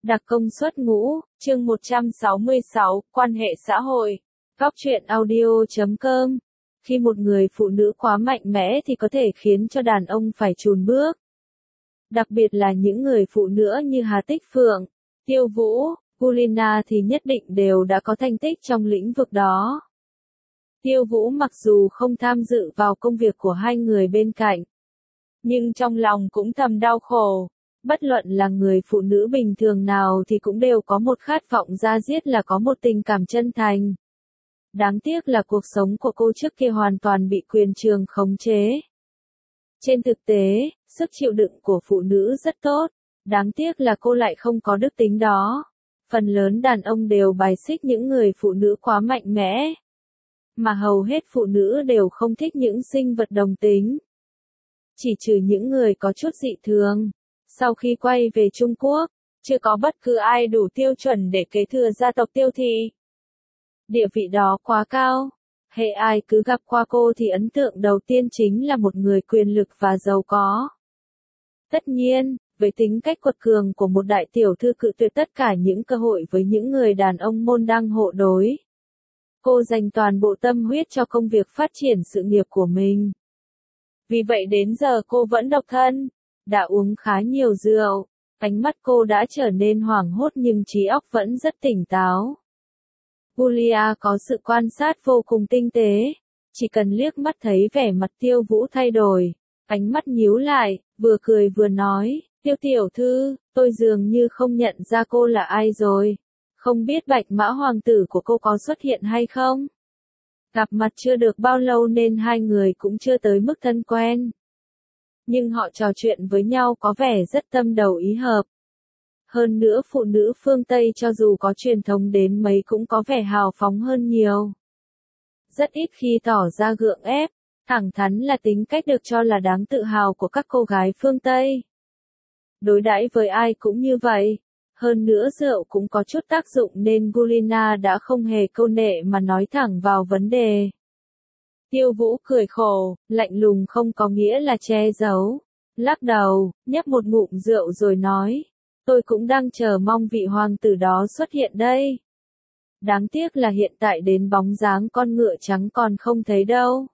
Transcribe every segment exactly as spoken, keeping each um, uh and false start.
Đặc công suất ngũ, chương một trăm sáu mươi sáu, quan hệ xã hội. Góc truyện audio chấm com. Khi một người phụ nữ quá mạnh mẽ thì có thể khiến cho đàn ông phải chùn bước. Đặc biệt là những người phụ nữ như Hà Tích Phượng, Tiêu Vũ, Gulina thì nhất định đều đã có thành tích trong lĩnh vực đó. Tiêu Vũ mặc dù không tham dự vào công việc của hai người bên cạnh, nhưng trong lòng cũng thầm đau khổ. Bất luận là người phụ nữ bình thường nào thì cũng đều có một khát vọng da diết là có một tình cảm chân thành. Đáng tiếc là cuộc sống của cô trước kia hoàn toàn bị quyền trường khống chế. Trên thực tế, sức chịu đựng của phụ nữ rất tốt, đáng tiếc là cô lại không có đức tính đó. Phần lớn đàn ông đều bài xích những người phụ nữ quá mạnh mẽ, mà hầu hết phụ nữ đều không thích những sinh vật đồng tính. Chỉ trừ những người có chút dị thường. Sau khi quay về Trung Quốc, chưa có bất cứ ai đủ tiêu chuẩn để kế thừa gia tộc Tiêu Thị. Địa vị đó quá cao. Hệ ai cứ gặp qua cô thì ấn tượng đầu tiên chính là một người quyền lực và giàu có. Tất nhiên, với tính cách quật cường của một đại tiểu thư cự tuyệt tất cả những cơ hội với những người đàn ông môn đăng hộ đối. Cô dành toàn bộ tâm huyết cho công việc phát triển sự nghiệp của mình. Vì vậy đến giờ cô vẫn độc thân. Đã uống khá nhiều rượu, ánh mắt cô đã trở nên hoảng hốt nhưng trí óc vẫn rất tỉnh táo. Julia có sự quan sát vô cùng tinh tế, chỉ cần liếc mắt thấy vẻ mặt Tiêu Vũ thay đổi, ánh mắt nhíu lại, vừa cười vừa nói, Tiêu tiểu thư, tôi dường như không nhận ra cô là ai rồi, không biết Bạch Mã hoàng tử của cô có xuất hiện hay không? Gặp mặt chưa được bao lâu nên hai người cũng chưa tới mức thân quen. Nhưng họ trò chuyện với nhau có vẻ rất tâm đầu ý hợp. Hơn nữa phụ nữ phương Tây cho dù có truyền thống đến mấy cũng có vẻ hào phóng hơn nhiều. Rất ít khi tỏ ra gượng ép, thẳng thắn là tính cách được cho là đáng tự hào của các cô gái phương Tây. Đối đãi với ai cũng như vậy. Hơn nữa rượu cũng có chút tác dụng nên Gulina đã không hề câu nệ mà nói thẳng vào vấn đề. Tiêu Vũ cười khổ, lạnh lùng không có nghĩa là che giấu. Lắc đầu, nhấp một ngụm rượu rồi nói, tôi cũng đang chờ mong vị hoàng tử đó xuất hiện đây. Đáng tiếc là hiện tại đến bóng dáng con ngựa trắng còn không thấy đâu.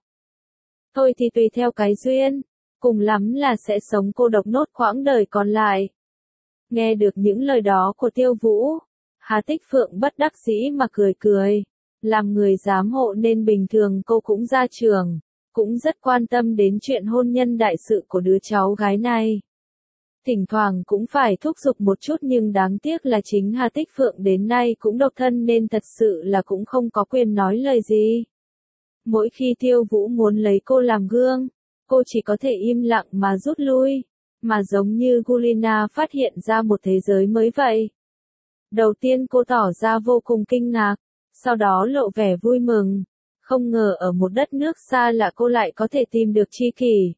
Thôi thì tùy theo cái duyên, cùng lắm là sẽ sống cô độc nốt quãng đời còn lại. Nghe được những lời đó của Tiêu Vũ, Hà Tích Phượng bất đắc dĩ mà cười cười. Làm người giám hộ nên bình thường cô cũng ra trường, cũng rất quan tâm đến chuyện hôn nhân đại sự của đứa cháu gái này. Thỉnh thoảng cũng phải thúc giục một chút nhưng đáng tiếc là chính Hà Tích Phượng đến nay cũng độc thân nên thật sự là cũng không có quyền nói lời gì. Mỗi khi Tiêu Vũ muốn lấy cô làm gương, cô chỉ có thể im lặng mà rút lui, mà giống như Gulina phát hiện ra một thế giới mới vậy. Đầu tiên cô tỏ ra vô cùng kinh ngạc. Sau đó lộ vẻ vui mừng, không ngờ ở một đất nước xa lạ cô lại có thể tìm được tri kỷ.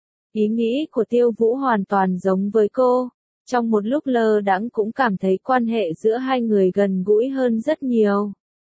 Ý nghĩ của Tiêu Vũ hoàn toàn giống với cô, trong một lúc lơ đãng cũng cảm thấy quan hệ giữa hai người gần gũi hơn rất nhiều.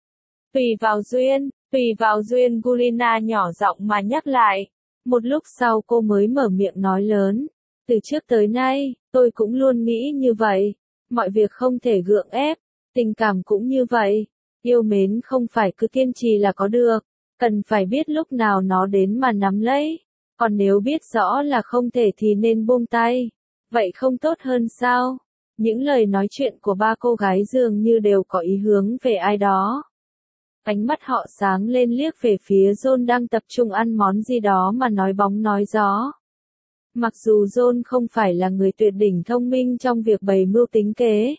Tùy vào duyên, tùy vào duyên Gulina nhỏ giọng mà nhắc lại, một lúc sau cô mới mở miệng nói lớn, từ trước tới nay, tôi cũng luôn nghĩ như vậy, mọi việc không thể gượng ép, tình cảm cũng như vậy. Yêu mến không phải cứ kiên trì là có được, cần phải biết lúc nào nó đến mà nắm lấy, còn nếu biết rõ là không thể thì nên buông tay, vậy không tốt hơn sao? Những lời nói chuyện của ba cô gái dường như đều có ý hướng về ai đó. Ánh mắt họ sáng lên liếc về phía John đang tập trung ăn món gì đó mà nói bóng nói gió. Mặc dù John không phải là người tuyệt đỉnh thông minh trong việc bày mưu tính kế,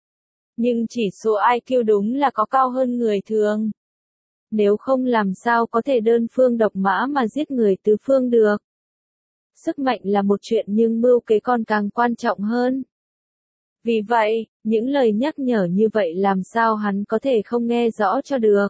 nhưng chỉ số i kiu đúng là có cao hơn người thường. Nếu không làm sao có thể đơn phương độc mã mà giết người tứ phương được. Sức mạnh là một chuyện nhưng mưu kế còn càng quan trọng hơn. Vì vậy, những lời nhắc nhở như vậy làm sao hắn có thể không nghe rõ cho được.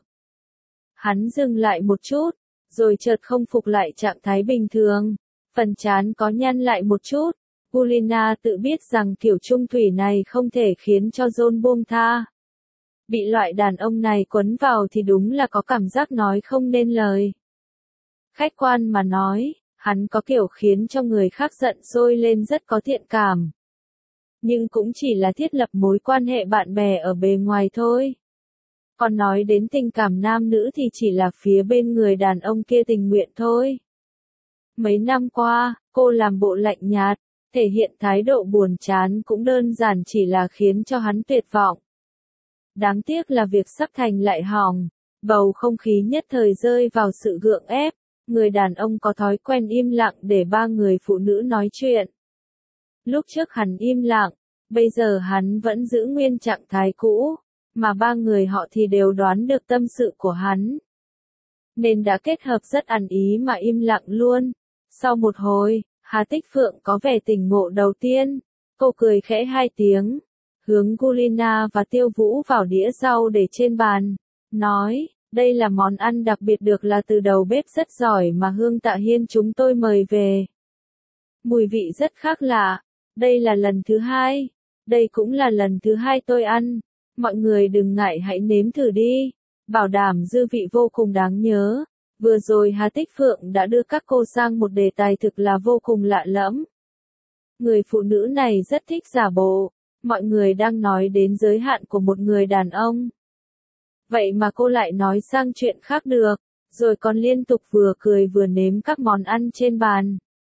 Hắn dừng lại một chút, rồi chợt không phục lại trạng thái bình thường. Phần trán có nhăn lại một chút. Gulina tự biết rằng kiểu trung thủy này không thể khiến cho John buông tha. Bị loại đàn ông này quấn vào thì đúng là có cảm giác nói không nên lời. Khách quan mà nói, hắn có kiểu khiến cho người khác giận sôi lên rất có thiện cảm. nhưng cũng chỉ là thiết lập mối quan hệ bạn bè ở bề ngoài thôi. Còn nói đến tình cảm nam nữ thì chỉ là phía bên người đàn ông kia tình nguyện thôi. Mấy năm qua, cô làm bộ lạnh nhạt, thể hiện thái độ buồn chán cũng đơn giản chỉ là khiến cho hắn tuyệt vọng. Đáng tiếc là việc sắp thành lại hỏng, bầu không khí nhất thời rơi vào sự gượng ép, người đàn ông có thói quen im lặng để ba người phụ nữ nói chuyện. Lúc trước hắn im lặng, bây giờ hắn vẫn giữ nguyên trạng thái cũ, mà ba người họ thì đều đoán được tâm sự của hắn. Nên đã kết hợp rất ăn ý mà im lặng luôn. Sau một hồi, Hà Tích Phượng có vẻ tỉnh ngộ đầu tiên, cô cười khẽ hai tiếng, hướng Gulina và Tiêu Vũ vào đĩa rau để trên bàn, nói, đây là món ăn đặc biệt được là từ đầu bếp rất giỏi mà Hương Tạ Hiên chúng tôi mời về. Mùi vị rất khác lạ, đây là lần thứ hai, đây cũng là lần thứ hai tôi ăn, mọi người đừng ngại hãy nếm thử đi, bảo đảm dư vị vô cùng đáng nhớ. Vừa rồi Hà Tích Phượng đã đưa các cô sang một đề tài thực là vô cùng lạ lẫm. Người phụ nữ này rất thích giả bộ, mọi người đang nói đến giới hạn của một người đàn ông. Vậy mà cô lại nói sang chuyện khác được, rồi còn liên tục vừa cười vừa nếm các món ăn trên bàn.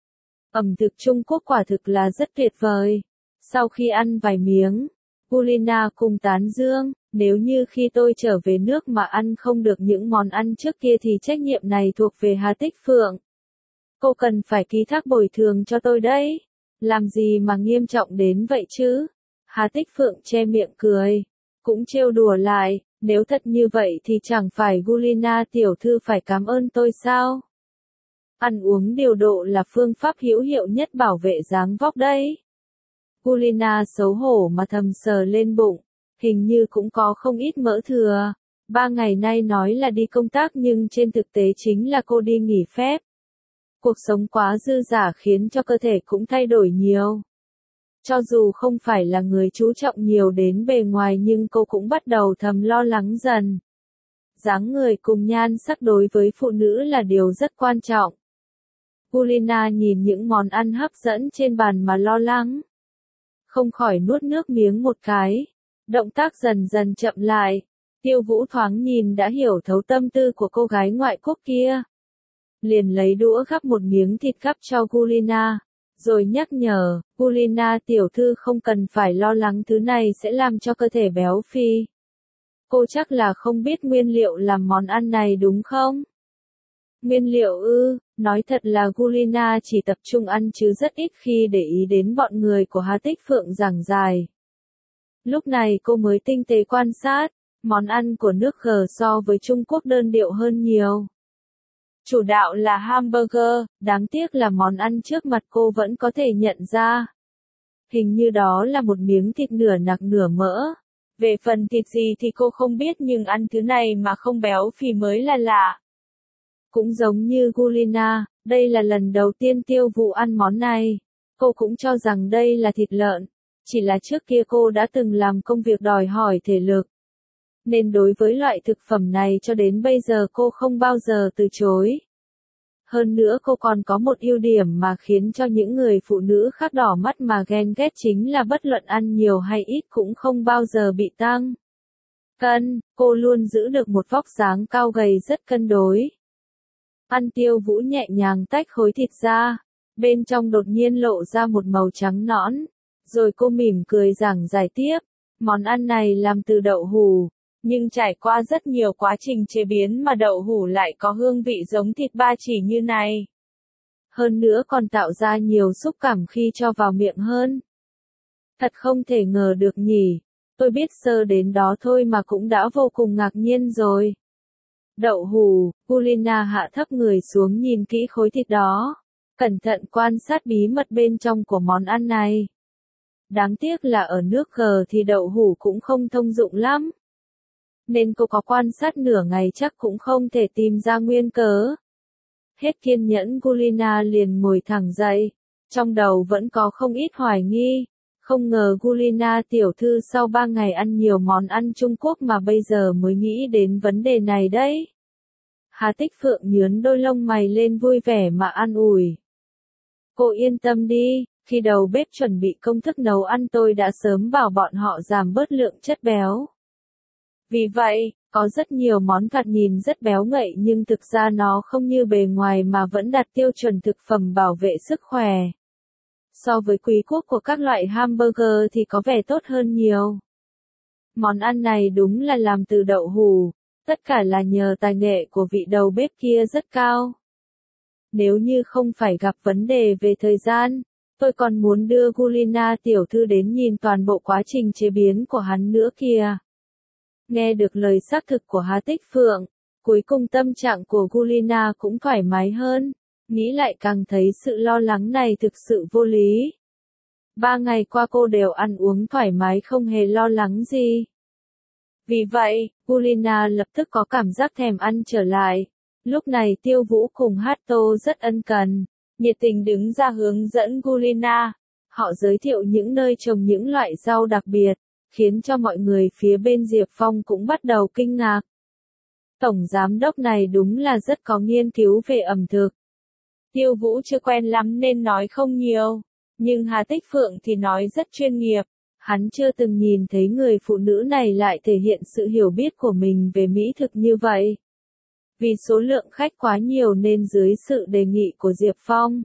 Ẩm thực Trung Quốc quả thực là rất tuyệt vời. Sau khi ăn vài miếng, Gulina cùng tán dương, nếu như khi tôi trở về nước mà ăn không được những món ăn trước kia thì trách nhiệm này thuộc về Hà Tích Phượng. Cô cần phải ký thác bồi thường cho tôi đấy. Làm gì mà nghiêm trọng đến vậy chứ? Hà Tích Phượng che miệng cười, cũng trêu đùa lại, nếu thật như vậy thì chẳng phải Gulina tiểu thư phải cảm ơn tôi sao? Ăn uống điều độ là phương pháp hữu hiệu nhất bảo vệ dáng vóc đấy. Gulina xấu hổ mà thầm sờ lên bụng, hình như cũng có không ít mỡ thừa. Ba ngày nay nói là đi công tác nhưng trên thực tế chính là cô đi nghỉ phép. Cuộc sống quá dư dả khiến cho cơ thể cũng thay đổi nhiều. Cho dù không phải là người chú trọng nhiều đến bề ngoài nhưng cô cũng bắt đầu thầm lo lắng dần. Dáng người cùng nhan sắc đối với phụ nữ là điều rất quan trọng. Gulina nhìn những món ăn hấp dẫn trên bàn mà lo lắng. Không khỏi nuốt nước miếng một cái. Động tác dần dần chậm lại. Tiêu Vũ thoáng nhìn đã hiểu thấu tâm tư của cô gái ngoại quốc kia. Liền lấy đũa gắp một miếng thịt gắp cho Gulina. Rồi nhắc nhở, Gulina tiểu thư không cần phải lo lắng thứ này sẽ làm cho cơ thể béo phì. Cô chắc là không biết nguyên liệu làm món ăn này đúng không? Nguyên liệu ư, nói thật là Gulina chỉ tập trung ăn chứ rất ít khi để ý đến bọn người của Hà Tích Phượng giảng giải. Lúc này cô mới tinh tế quan sát, món ăn của nước G so với Trung Quốc đơn điệu hơn nhiều. Chủ đạo là hamburger, đáng tiếc là món ăn trước mặt cô vẫn có thể nhận ra. Hình như đó là một miếng thịt nửa nạc nửa mỡ. Về phần thịt gì thì cô không biết nhưng ăn thứ này mà không béo phì mới là lạ. Cũng giống như Gulina, đây là lần đầu tiên Tiêu Vũ ăn món này. Cô cũng cho rằng đây là thịt lợn. Chỉ là trước kia cô đã từng làm công việc đòi hỏi thể lực. Nên đối với loại thực phẩm này cho đến bây giờ cô không bao giờ từ chối. Hơn nữa cô còn có một ưu điểm mà khiến cho những người phụ nữ khác đỏ mắt mà ghen ghét chính là bất luận ăn nhiều hay ít cũng không bao giờ bị tăng cân, cô luôn giữ được một vóc dáng cao gầy rất cân đối. Ăn Tiêu Vũ nhẹ nhàng tách khối thịt ra, bên trong đột nhiên lộ ra một màu trắng nõn, rồi cô mỉm cười giảng giải tiếp, món ăn này làm từ đậu hủ. Nhưng trải qua rất nhiều quá trình chế biến mà đậu hủ lại có hương vị giống thịt ba chỉ như này. Hơn nữa còn tạo ra nhiều xúc cảm khi cho vào miệng hơn. Thật không thể ngờ được nhỉ, tôi biết sơ đến đó thôi mà cũng đã vô cùng ngạc nhiên rồi. Đậu hủ, Gulina hạ thấp người xuống nhìn kỹ khối thịt đó, cẩn thận quan sát bí mật bên trong của món ăn này. Đáng tiếc là ở nước G thì đậu hủ cũng không thông dụng lắm. Nên cô có quan sát nửa ngày chắc cũng không thể tìm ra nguyên cớ. Hết kiên nhẫn Gulina liền ngồi thẳng dậy, trong đầu vẫn có không ít hoài nghi, không ngờ Gulina tiểu thư sau ba ngày ăn nhiều món ăn Trung Quốc mà bây giờ mới nghĩ đến vấn đề này đấy. Hà Tích Phượng nhướn đôi lông mày lên vui vẻ mà an ủi. Cô yên tâm đi, Khi đầu bếp chuẩn bị công thức nấu ăn tôi đã sớm bảo bọn họ giảm bớt lượng chất béo. Vì vậy, có rất nhiều món vặt nhìn rất béo ngậy nhưng thực ra nó không như bề ngoài mà vẫn đạt tiêu chuẩn thực phẩm bảo vệ sức khỏe. So với quý quốc của các loại hamburger thì có vẻ tốt hơn nhiều. Món ăn này đúng là làm từ đậu hủ, tất cả là nhờ tài nghệ của vị đầu bếp kia rất cao. Nếu như không phải gặp vấn đề về thời gian, tôi còn muốn đưa Gulina tiểu thư đến nhìn toàn bộ quá trình chế biến của hắn nữa kìa. Nghe được lời xác thực của Hà Tích Phượng, cuối cùng tâm trạng của Gulina cũng thoải mái hơn, nghĩ lại càng thấy sự lo lắng này thực sự vô lý. Ba ngày qua cô đều ăn uống thoải mái không hề lo lắng gì. Vì vậy, Gulina lập tức có cảm giác thèm ăn trở lại. Lúc này Tiêu Vũ cùng Hatto rất ân cần, nhiệt tình đứng ra hướng dẫn Gulina. Họ giới thiệu những nơi trồng những loại rau đặc biệt, khiến cho mọi người phía bên Diệp Phong cũng bắt đầu kinh ngạc. Tổng giám đốc này đúng là rất có nghiên cứu về ẩm thực. Tiêu Vũ chưa quen lắm nên nói không nhiều, nhưng Hà Tích Phượng thì nói rất chuyên nghiệp. Hắn chưa từng nhìn thấy người phụ nữ này lại thể hiện sự hiểu biết của mình về mỹ thực như vậy. Vì số lượng khách quá nhiều nên dưới sự đề nghị của Diệp Phong,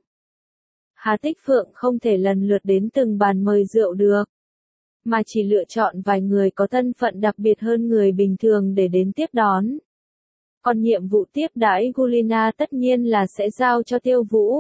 Hà Tích Phượng không thể lần lượt đến từng bàn mời rượu được, mà chỉ lựa chọn vài người có thân phận đặc biệt hơn người bình thường để đến tiếp đón. Còn nhiệm vụ tiếp đãi Gulina tất nhiên là sẽ giao cho Tiêu Vũ.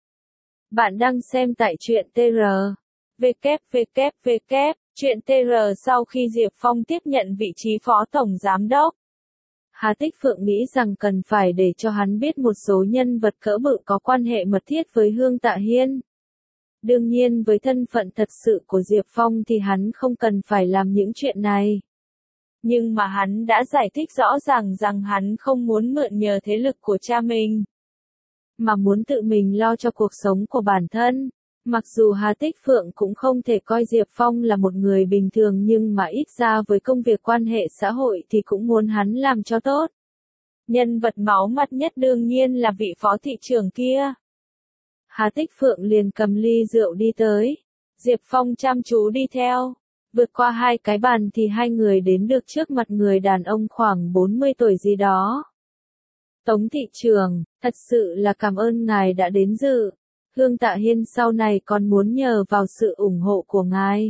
Bạn đang xem tại truyện tê rờ. vê kép vê kép vê kép, truyện tê rờ sau khi Diệp Phong tiếp nhận vị trí phó tổng giám đốc. Hà Tích Phượng nghĩ rằng cần phải để cho hắn biết một số nhân vật cỡ bự có quan hệ mật thiết với Hương Tạ Hiên. Đương nhiên với thân phận thật sự của Diệp Phong thì hắn không cần phải làm những chuyện này. Nhưng mà hắn đã giải thích rõ ràng rằng hắn không muốn mượn nhờ thế lực của cha mình, mà muốn tự mình lo cho cuộc sống của bản thân. Mặc dù Hà Tích Phượng cũng không thể coi Diệp Phong là một người bình thường nhưng mà ít ra với công việc quan hệ xã hội thì cũng muốn hắn làm cho tốt. Nhân vật máu mặt nhất đương nhiên là vị phó thị trưởng kia. Hà Tích Phượng liền cầm ly rượu đi tới. Diệp Phong chăm chú đi theo. Vượt qua hai cái bàn thì hai người đến được trước mặt người đàn ông khoảng bốn mươi tuổi gì đó. Tống thị trưởng, thật sự là cảm ơn ngài đã đến dự. Hương Tạ Hiên sau này còn muốn nhờ vào sự ủng hộ của ngài.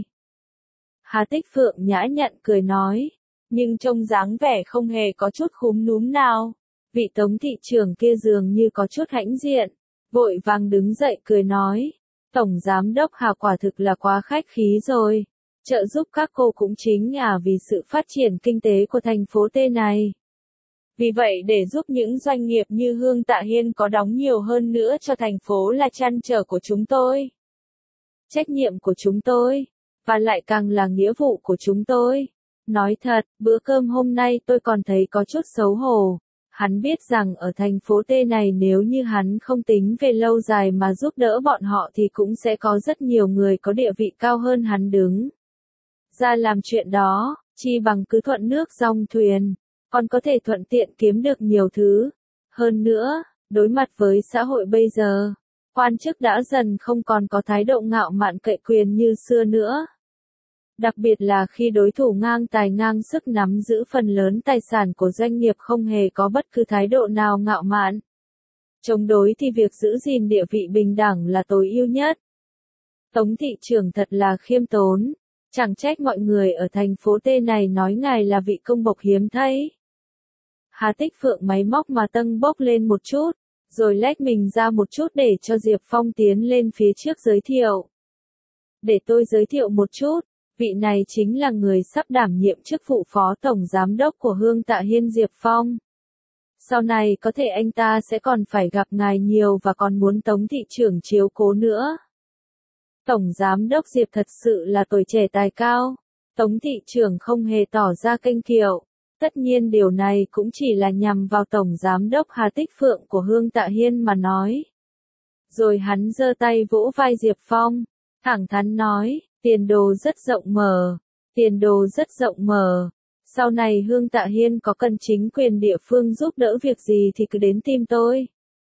Hà Tích Phượng nhã nhặn cười nói, nhưng trông dáng vẻ không hề có chút khúm núm nào. Vị Tống thị trưởng kia dường như có chút hãnh diện, vội vàng đứng dậy cười nói, Tổng giám đốc Hà quả thực là quá khách khí rồi. Trợ giúp các cô cũng chính là vì sự phát triển kinh tế của thành phố T này. Vì vậy để giúp những doanh nghiệp như Hương Tạ Hiên có đóng nhiều hơn nữa cho thành phố là trăn trở của chúng tôi. Trách nhiệm của chúng tôi, và lại càng là nghĩa vụ của chúng tôi. Nói thật, bữa cơm hôm nay tôi còn thấy có chút xấu hổ. Hắn biết rằng ở thành phố T này nếu như hắn không tính về lâu dài mà giúp đỡ bọn họ thì cũng sẽ có rất nhiều người có địa vị cao hơn hắn đứng ra làm chuyện đó, chi bằng cứ thuận nước dòng thuyền, còn có thể thuận tiện kiếm được nhiều thứ. Hơn nữa, đối mặt với xã hội bây giờ, quan chức đã dần không còn có thái độ ngạo mạn cậy quyền như xưa nữa. Đặc biệt là khi đối thủ ngang tài ngang sức nắm giữ phần lớn tài sản của doanh nghiệp không hề có bất cứ thái độ nào ngạo mạn. Chống đối thì việc giữ gìn địa vị bình đẳng là tối ưu nhất. Tống thị trưởng thật là khiêm tốn. Chẳng trách mọi người ở thành phố T này nói ngài là vị công bộc hiếm thấy. Hà Tích Phượng máy móc mà tâng bốc lên một chút, rồi lách mình ra một chút để cho Diệp Phong tiến lên phía trước giới thiệu. Để tôi giới thiệu một chút, vị này chính là người sắp đảm nhiệm chức vụ phó tổng giám đốc của Hương Tạ Hiên Diệp Phong. Sau này có thể anh ta sẽ còn phải gặp ngài nhiều và còn muốn Tống thị trưởng chiếu cố nữa. Tổng giám đốc Diệp thật sự là tuổi trẻ tài cao. Tống thị trưởng không hề tỏ ra kênh kiệu. Tất nhiên điều này cũng chỉ là nhằm vào tổng giám đốc Hà Tích Phượng của Hương Tạ Hiên mà nói. Rồi hắn giơ tay vỗ vai Diệp Phong, thẳng thắn nói, tiền đồ rất rộng mở, tiền đồ rất rộng mở. Sau này Hương Tạ Hiên có cần chính quyền địa phương giúp đỡ việc gì thì cứ đến tìm tôi.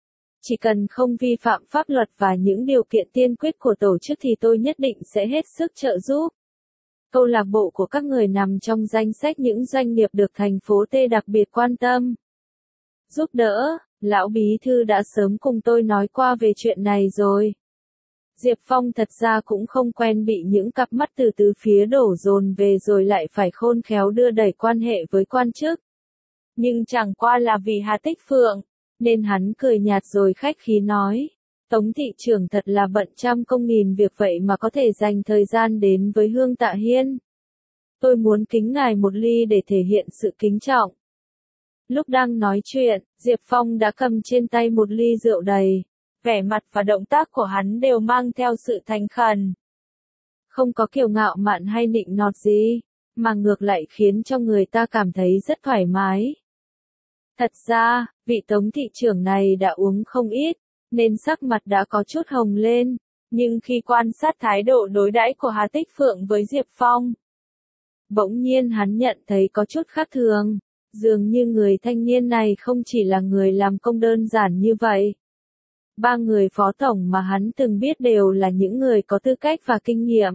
Chỉ cần không vi phạm pháp luật và những điều kiện tiên quyết của tổ chức thì tôi nhất định sẽ hết sức trợ giúp. Câu lạc bộ của các người nằm trong danh sách những doanh nghiệp được thành phố T đặc biệt quan tâm. Giúp đỡ, lão bí thư đã sớm cùng tôi nói qua về chuyện này rồi. Diệp Phong thật ra cũng không quen bị những cặp mắt từ tứ phía đổ dồn về rồi lại phải khôn khéo đưa đẩy quan hệ với quan chức. Nhưng chẳng qua là vì Hà Tích Phượng, nên hắn cười nhạt rồi khách khí nói. Tống thị trưởng thật là bận trăm công nghìn việc vậy mà có thể dành thời gian đến với Hương Tạ Hiên. Tôi muốn kính ngài một ly để thể hiện sự kính trọng. Lúc đang nói chuyện, Diệp Phong đã cầm trên tay một ly rượu đầy. Vẻ mặt và động tác của hắn đều mang theo sự thành khẩn. Không có kiêu ngạo mạn hay nịnh nọt gì, mà ngược lại khiến cho người ta cảm thấy rất thoải mái. Thật ra, vị Tống thị trưởng này đã uống không ít, nên sắc mặt đã có chút hồng lên, nhưng khi quan sát thái độ đối đãi của Hà Tích Phượng với Diệp Phong, bỗng nhiên hắn nhận thấy có chút khác thường, dường như người thanh niên này không chỉ là người làm công đơn giản như vậy. Ba người phó tổng mà hắn từng biết đều là những người có tư cách và kinh nghiệm.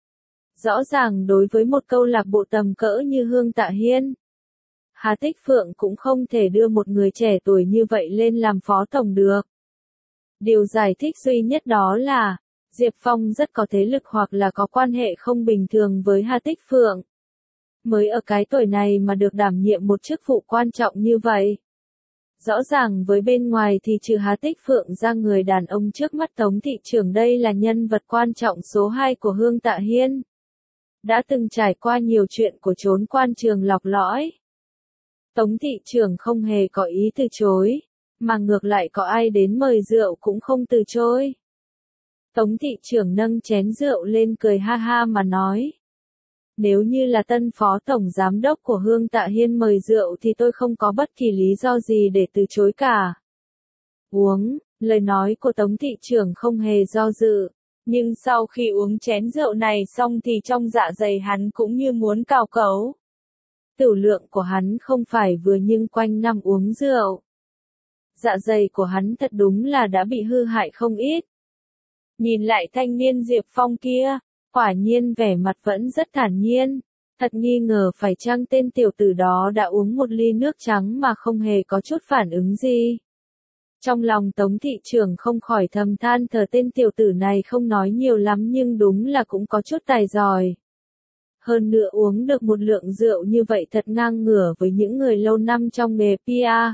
Rõ ràng đối với một câu lạc bộ tầm cỡ như Hương Tạ Hiên, Hà Tích Phượng cũng không thể đưa một người trẻ tuổi như vậy lên làm phó tổng được. Điều giải thích duy nhất đó là, Diệp Phong rất có thế lực hoặc là có quan hệ không bình thường với Hà Tích Phượng. Mới ở cái tuổi này mà được đảm nhiệm một chức vụ quan trọng như vậy. Rõ ràng với bên ngoài thì trừ Hà Tích Phượng ra người đàn ông trước mắt Tống thị trưởng đây là nhân vật quan trọng số hai của Hương Tạ Hiên. Đã từng trải qua nhiều chuyện của chốn quan trường lọc lõi. Tống thị trưởng không hề có ý từ chối, mà ngược lại có ai đến mời rượu cũng không từ chối. Tống thị trưởng nâng chén rượu lên cười ha ha mà nói. Nếu như là tân phó tổng giám đốc của Hương Tạ Hiên mời rượu thì tôi không có bất kỳ lý do gì để từ chối cả. Uống, lời nói của Tống thị trưởng không hề do dự, nhưng sau khi uống chén rượu này xong thì trong dạ dày hắn cũng như muốn cào cấu. Tửu lượng của hắn không phải vừa nhưng quanh năm uống rượu. Dạ dày của hắn thật đúng là đã bị hư hại không ít. Nhìn lại thanh niên Diệp Phong kia, quả nhiên vẻ mặt vẫn rất thản nhiên, thật nghi ngờ phải chăng tên tiểu tử đó đã uống một ly nước trắng mà không hề có chút phản ứng gì. Trong lòng Tống thị trưởng không khỏi thầm than thở tên tiểu tử này không nói nhiều lắm nhưng đúng là cũng có chút tài giỏi. Hơn nữa uống được một lượng rượu như vậy thật ngang ngửa với những người lâu năm trong nghề pê e.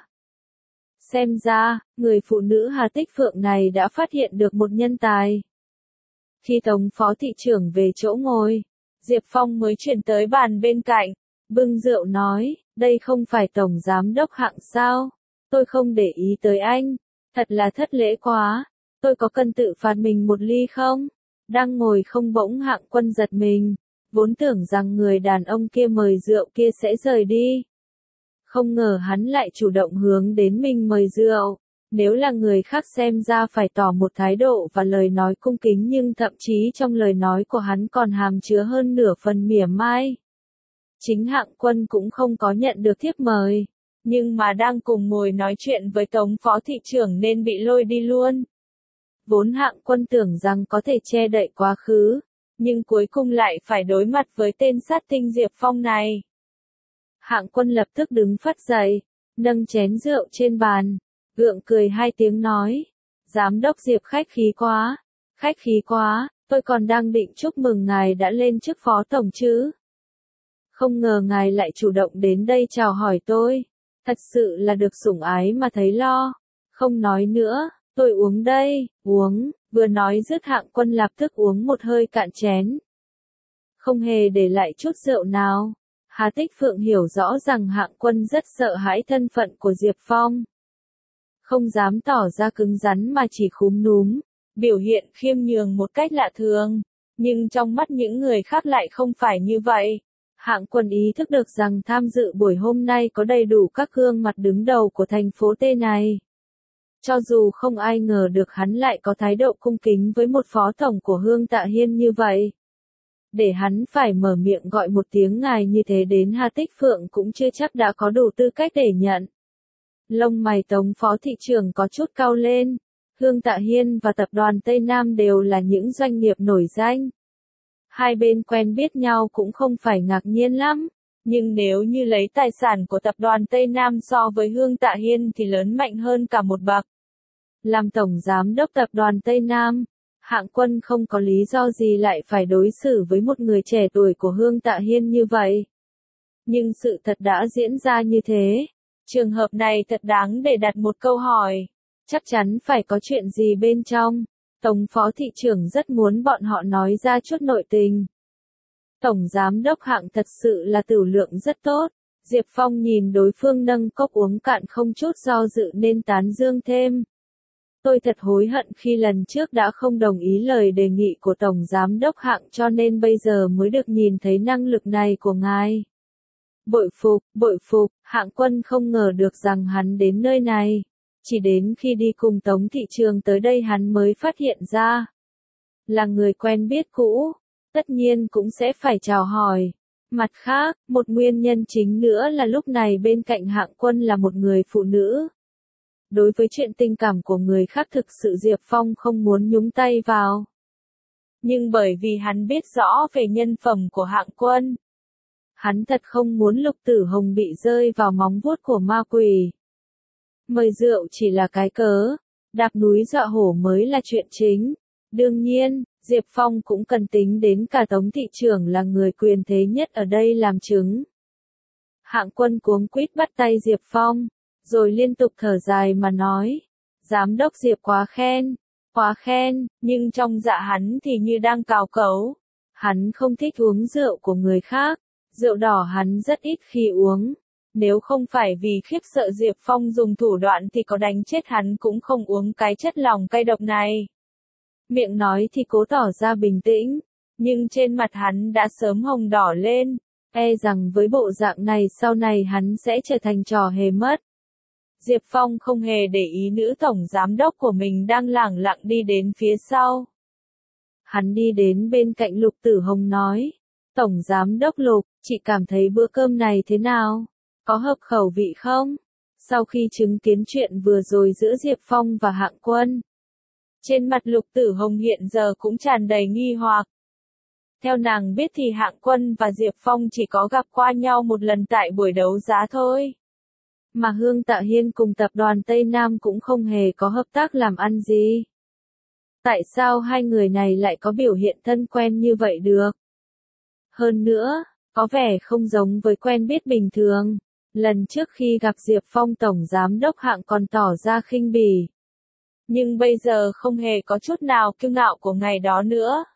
Xem ra, người phụ nữ Hà Tích Phượng này đã phát hiện được một nhân tài. Khi Tống phó thị trưởng về chỗ ngồi, Diệp Phong mới chuyển tới bàn bên cạnh, bưng rượu nói, đây không phải tổng giám đốc Hạng sao, tôi không để ý tới anh, thật là thất lễ quá, tôi có cần tự phạt mình một ly không? Đang ngồi không bỗng Hạng Quân giật mình, vốn tưởng rằng người đàn ông kia mời rượu kia sẽ rời đi. Không ngờ hắn lại chủ động hướng đến mình mời rượu. Nếu là người khác xem ra phải tỏ một thái độ và lời nói cung kính nhưng thậm chí trong lời nói của hắn còn hàm chứa hơn nửa phần mỉa mai. Chính Hạng Quân cũng không có nhận được thiếp mời, nhưng mà đang cùng ngồi nói chuyện với Tống phó thị trưởng nên bị lôi đi luôn. Vốn Hạng Quân tưởng rằng có thể che đậy quá khứ, nhưng cuối cùng lại phải đối mặt với tên sát tinh Diệp Phong này. Hạng Quân lập tức đứng phắt dậy, nâng chén rượu trên bàn, gượng cười hai tiếng nói, giám đốc Diệp khách khí quá, khách khí quá, tôi còn đang định chúc mừng ngài đã lên chức phó tổng chứ. Không ngờ ngài lại chủ động đến đây chào hỏi tôi, thật sự là được sủng ái mà thấy lo, không nói nữa, tôi uống đây, uống, vừa nói dứt Hạng Quân lập tức uống một hơi cạn chén. Không hề để lại chút rượu nào, Hà Tích Phượng hiểu rõ rằng Hạng Quân rất sợ hãi thân phận của Diệp Phong. Không dám tỏ ra cứng rắn mà chỉ khúm núm, biểu hiện khiêm nhường một cách lạ thường, nhưng trong mắt những người khác lại không phải như vậy. Hạng Quân ý thức được rằng tham dự buổi hôm nay có đầy đủ các gương mặt đứng đầu của thành phố T này. Cho dù không ai ngờ được hắn lại có thái độ cung kính với một phó tổng của Hương Tạ Hiên như vậy. Để hắn phải mở miệng gọi một tiếng ngài như thế đến Hà Tích Phượng cũng chưa chắc đã có đủ tư cách để nhận. Lông mày Tống phó thị trưởng có chút cau lên, Hương Tạ Hiên và tập đoàn Tây Nam đều là những doanh nghiệp nổi danh. Hai bên quen biết nhau cũng không phải ngạc nhiên lắm, nhưng nếu như lấy tài sản của tập đoàn Tây Nam so với Hương Tạ Hiên thì lớn mạnh hơn cả một bậc. Làm tổng giám đốc tập đoàn Tây Nam, Hạng Quân không có lý do gì lại phải đối xử với một người trẻ tuổi của Hương Tạ Hiên như vậy. Nhưng sự thật đã diễn ra như thế. Trường hợp này thật đáng để đặt một câu hỏi. Chắc chắn phải có chuyện gì bên trong. Tổng phó thị trưởng rất muốn bọn họ nói ra chút nội tình. Tổng giám đốc Hạng thật sự là tửu lượng rất tốt. Diệp Phong nhìn đối phương nâng cốc uống cạn không chút do dự nên tán dương thêm. Tôi thật hối hận khi lần trước đã không đồng ý lời đề nghị của Tổng Giám đốc Hạng cho nên bây giờ mới được nhìn thấy năng lực này của ngài. Bội phục, bội phục, Hạng Quân không ngờ được rằng hắn đến nơi này. Chỉ đến khi đi cùng Tống thị trường tới đây hắn mới phát hiện ra. Là người quen biết cũ, tất nhiên cũng sẽ phải chào hỏi. Mặt khác, một nguyên nhân chính nữa là lúc này bên cạnh Hạng Quân là một người phụ nữ. Đối với chuyện tình cảm của người khác thực sự Diệp Phong không muốn nhúng tay vào. Nhưng bởi vì hắn biết rõ về nhân phẩm của Hạng Quân. Hắn thật không muốn Lục Tử Hồng bị rơi vào móng vuốt của ma quỷ. Mời rượu chỉ là cái cớ, đạp núi dọa hổ mới là chuyện chính. Đương nhiên, Diệp Phong cũng cần tính đến cả Tống thị trưởng là người quyền thế nhất ở đây làm chứng. Hạng Quân cuống quýt bắt tay Diệp Phong, rồi liên tục thở dài mà nói, giám đốc Diệp quá khen, quá khen, nhưng trong dạ hắn thì như đang cào cấu. Hắn không thích uống rượu của người khác, rượu đỏ hắn rất ít khi uống. Nếu không phải vì khiếp sợ Diệp Phong dùng thủ đoạn thì có đánh chết hắn cũng không uống cái chất lỏng cay độc này. Miệng nói thì cố tỏ ra bình tĩnh, nhưng trên mặt hắn đã sớm hồng đỏ lên, e rằng với bộ dạng này sau này hắn sẽ trở thành trò hề mất. Diệp Phong không hề để ý nữ tổng giám đốc của mình đang lẳng lặng đi đến phía sau. Hắn đi đến bên cạnh Lục Tử Hồng nói, Tổng giám đốc Lục, chị cảm thấy bữa cơm này thế nào? Có hợp khẩu vị không? Sau khi chứng kiến chuyện vừa rồi giữa Diệp Phong và Hạng Quân, trên mặt Lục Tử Hồng hiện giờ cũng tràn đầy nghi hoặc. Theo nàng biết thì Hạng Quân và Diệp Phong chỉ có gặp qua nhau một lần tại buổi đấu giá thôi. Mà Hương Tạ Hiên cùng tập đoàn Tây Nam cũng không hề có hợp tác làm ăn gì. Tại sao hai người này lại có biểu hiện thân quen như vậy được? Hơn nữa, có vẻ không giống với quen biết bình thường. Lần trước khi gặp Diệp Phong Tổng Giám đốc Hạng còn tỏ ra khinh bỉ. Nhưng bây giờ không hề có chút nào kiêu ngạo của ngày đó nữa.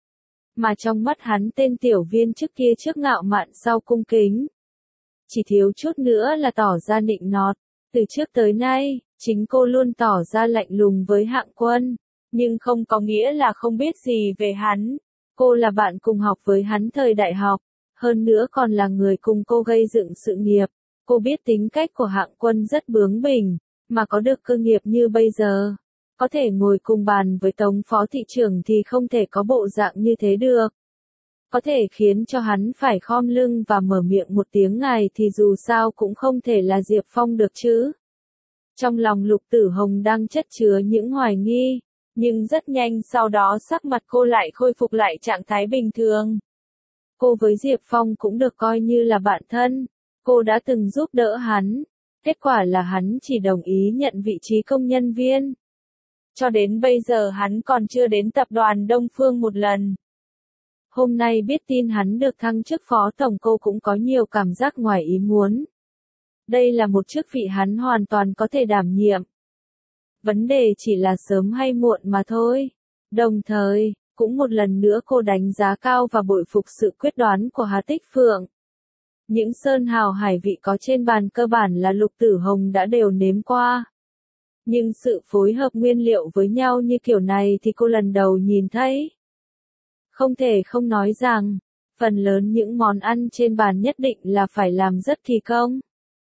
Mà trong mắt hắn tên tiểu viên trước kia trước ngạo mạn sau cung kính. Chỉ thiếu chút nữa là tỏ ra nịnh nọt. Từ trước tới nay, chính cô luôn tỏ ra lạnh lùng với Hạng Quân. Nhưng không có nghĩa là không biết gì về hắn. Cô là bạn cùng học với hắn thời đại học. Hơn nữa còn là người cùng cô gây dựng sự nghiệp. Cô biết tính cách của Hạng Quân rất bướng bỉnh, mà có được cơ nghiệp như bây giờ. Có thể ngồi cùng bàn với Tống phó thị trưởng thì không thể có bộ dạng như thế được. Có thể khiến cho hắn phải khom lưng và mở miệng một tiếng ngài thì dù sao cũng không thể là Diệp Phong được chứ. Trong lòng Lục Tử Hồng đang chất chứa những hoài nghi, nhưng rất nhanh sau đó sắc mặt cô lại khôi phục lại trạng thái bình thường. Cô với Diệp Phong cũng được coi như là bạn thân, cô đã từng giúp đỡ hắn, kết quả là hắn chỉ đồng ý nhận vị trí công nhân viên. Cho đến bây giờ hắn còn chưa đến tập đoàn Đông Phương một lần. Hôm nay biết tin hắn được thăng chức phó tổng cô cũng có nhiều cảm giác ngoài ý muốn. Đây là một chức vị hắn hoàn toàn có thể đảm nhiệm. Vấn đề chỉ là sớm hay muộn mà thôi. Đồng thời, cũng một lần nữa cô đánh giá cao và bội phục sự quyết đoán của Hà Tích Phượng. Những sơn hào hải vị có trên bàn cơ bản là Lục Tử Hồng đã đều nếm qua. Nhưng sự phối hợp nguyên liệu với nhau như kiểu này thì cô lần đầu nhìn thấy. Không thể không nói rằng, phần lớn những món ăn trên bàn nhất định là phải làm rất kỳ công.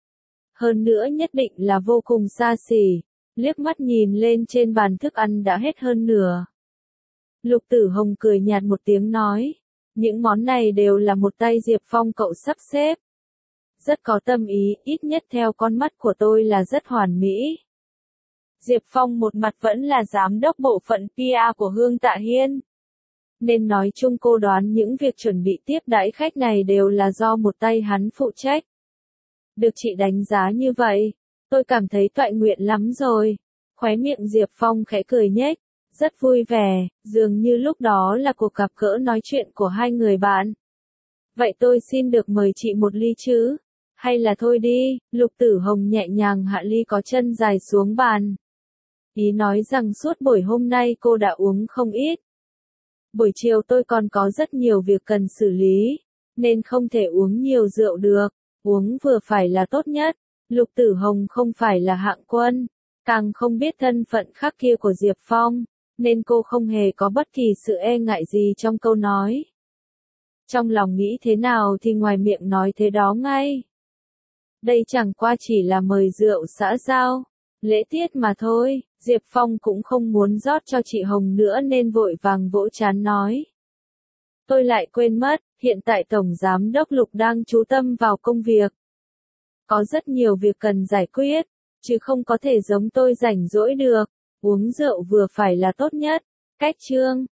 Hơn nữa nhất định là vô cùng xa xỉ, liếc mắt nhìn lên trên bàn thức ăn đã hết hơn nửa. Lục Tử Hồng cười nhạt một tiếng nói, những món này đều là một tay Diệp Phong cậu sắp xếp. Rất có tâm ý, ít nhất theo con mắt của tôi là rất hoàn mỹ. Diệp Phong một mặt vẫn là giám đốc bộ phận pê e của Hương Tạ Hiên. Nên nói chung cô đoán những việc chuẩn bị tiếp đãi khách này đều là do một tay hắn phụ trách. Được chị đánh giá như vậy, tôi cảm thấy toại nguyện lắm rồi. Khóe miệng Diệp Phong khẽ cười nhếch, rất vui vẻ, dường như lúc đó là cuộc gặp gỡ nói chuyện của hai người bạn. Vậy tôi xin được mời chị một ly chứ? Hay là thôi đi, Lục Tử Hồng nhẹ nhàng hạ ly có chân dài xuống bàn. Ý nói rằng suốt buổi hôm nay cô đã uống không ít. Buổi chiều tôi còn có rất nhiều việc cần xử lý, nên không thể uống nhiều rượu được, uống vừa phải là tốt nhất. Lục Tử Hồng không phải là hạng quân, càng không biết thân phận khác kia của Diệp Phong, nên cô không hề có bất kỳ sự e ngại gì trong câu nói. Trong lòng nghĩ thế nào thì ngoài miệng nói thế đó ngay. Đây chẳng qua chỉ là mời rượu xã giao, lễ tiết mà thôi. Diệp Phong cũng không muốn rót cho chị Hồng nữa nên vội vàng vỗ trán nói. Tôi lại quên mất, hiện tại Tổng Giám đốc Lục đang chú tâm vào công việc. Có rất nhiều việc cần giải quyết, chứ không có thể giống tôi rảnh rỗi được, uống rượu vừa phải là tốt nhất. Cách chương